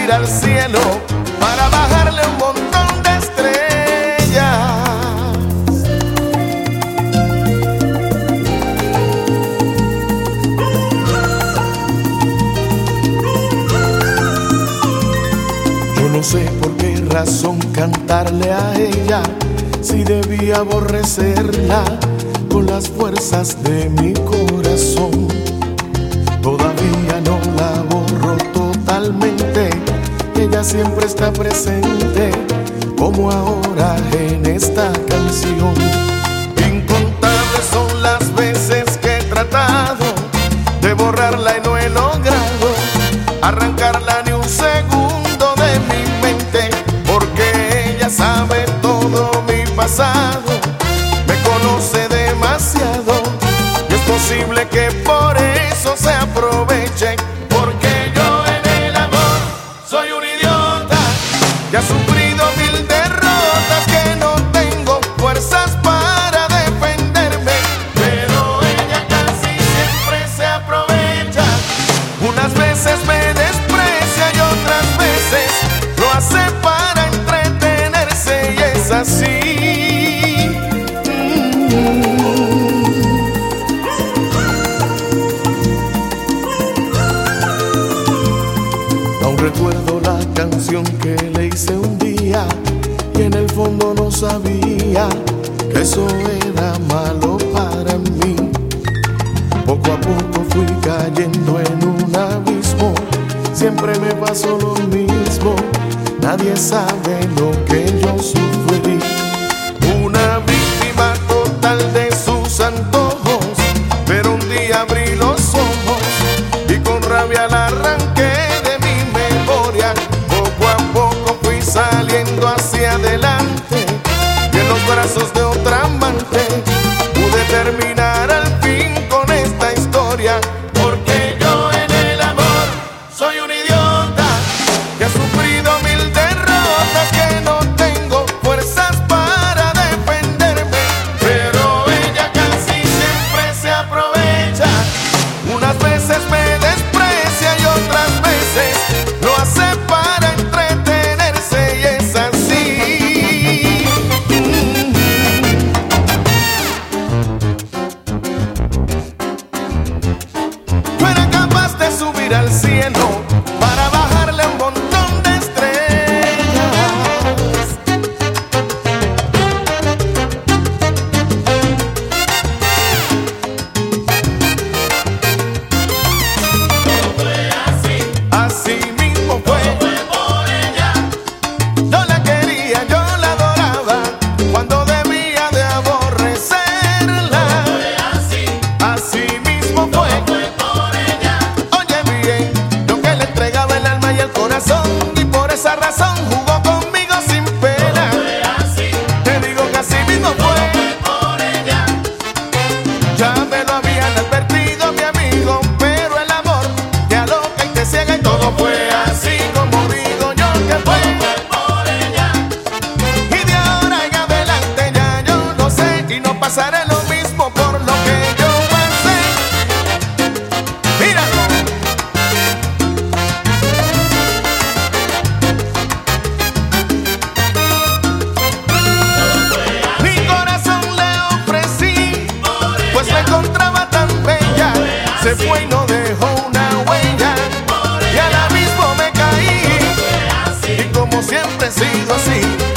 subir al cielo para bajarle un montón de estrellas. Yo no sé por qué razón cantarle a ella, si debía aborrecerla con las fuerzas de mi corazón. Todavía no la borro totalmente, ella siempre está presente, como ahora en esta canción. Incontables son las veces que he tratado de borrarla y no he logrado arrancarla ni un segundo de mi mente, porque ella sabe todo mi pasado, me conoce demasiado, y es posible que por eso se aproveche, porque yo en el amor soy un idiota que ha sufrido mil derrotas, que no tengo fuerzas para defenderme, pero ella casi siempre se aprovecha. Unas veces me desprecia y otras veces lo hace para entretenerse, y es así. Aún recuerdo la canción que le hice un día, y en el fondo no sabía que eso era malo para mí. Poco a poco fui cayendo en un abismo, siempre me pasó lo mismo, nadie sabe lo que yo sufrí. Una víctima total de sus antojos, pero un día abrí los ojos y con rabia la arranqué de mi memoria. Poco a poco fui saliendo hacia adelante, y en los brazos de otra amante pude terminar al fin con esta historia, porque yo en el amor soy un idiota que ha sufrido mil derrotas, que no tengo fuerzas para defenderme, pero ella casi siempre se aprovecha. Unas veces me desprecia y otras veces lo hace para entretenerse, y es así. Yo era capaz de subir al cielo para bajarle un montón de estrellas. Así mismo fue. Por ella. Yo la quería, yo la adoraba, cuando debía de aborrecerla. Así mismo fue. Por ella. Oye bien, yo que le entregaba el alma y el corazón, y por esa razón jugó conmigo sin pena. Te digo que así mismo fue. Por ella. Ya me lo habían advertido, mi amigo, pero el amor te aloca y te ciega, y todo fue así como digo yo que fue. Por ella. Y de ahora en adelante ya yo lo sé, y no pasaré lo mismo por lo que yo pasé. Míralo. Mi corazón le ofrecí, pues la encontraba tan bella, se fue y no dejó una huella, y al abismo me caí, y como siempre he sido así,